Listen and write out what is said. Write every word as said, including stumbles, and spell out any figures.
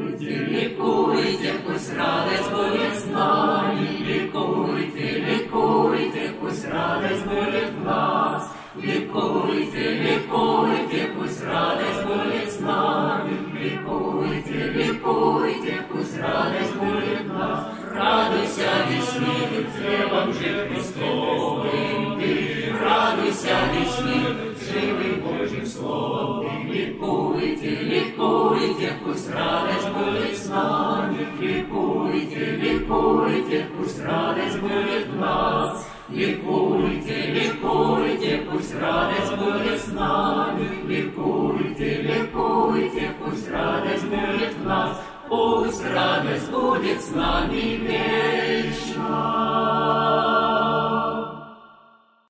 Ликуйте, ликуйте, пусть радость будет с нами. Ликуйте, ликуйте, пусть радость будет в нас. Ликуйте, ликуйте, пусть радость будет с нами. Ликуйте, ликуйте, пусть радость будет в нас. Радуйся, весне, хлебом жив Христовым ты. Радуйся, весне, живым Божьим словом. Ликуйте, ликуйте, пусть радость будет с нами. Ликуйте, ликуйте, пусть радость будет в нас. Ликуйте, ликуйте, пусть радость будет с нами. Ликуйте, ликуйте, пусть радость будет в нас. Пусть радость будет с нами.